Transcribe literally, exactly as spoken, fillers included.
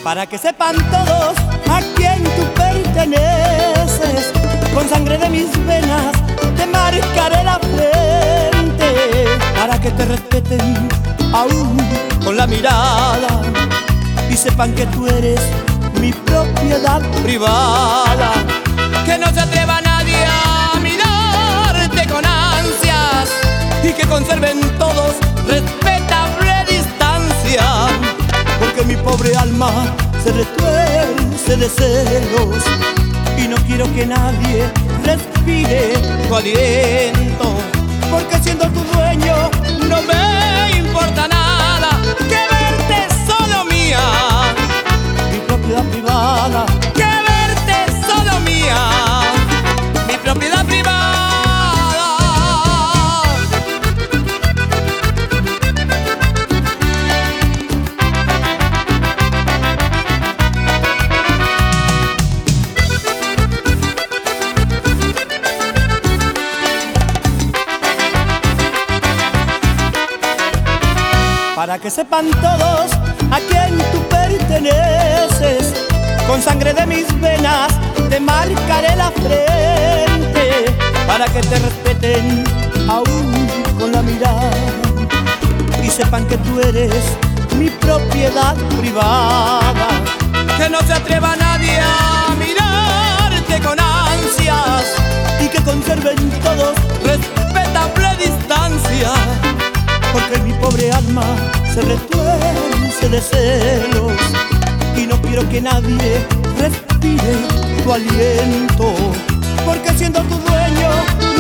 para que sepan todos a quién tú perteneces. Con sangre de mis venas te marcaré la frente, para que te respeten aún con la mirada y sepan que tú eres mi propiedad privada. Que no se atreva nadie a mirarte con ansias y que conserven todos respetable distancia, porque mi pobre alma se retuerce de celos y no quiero que nadie respire tu aliento, porque siendo tu dueño no me importa nada que verte solo mía, mi propiedad privada, que verte solo mía, mi propiedad privada. Para que sepan todos a quién tú perteneces, con sangre de mis venas te marcaré la frente, para que te respeten aún con la mirada y sepan que tú eres mi propiedad privada. Que no se atreva nadie a mirarte con ansias y que conserven todos respetable distancia, porque mi pobre alma se retuerce de celos y no quiero que nadie respire tu aliento, porque siendo tu dueño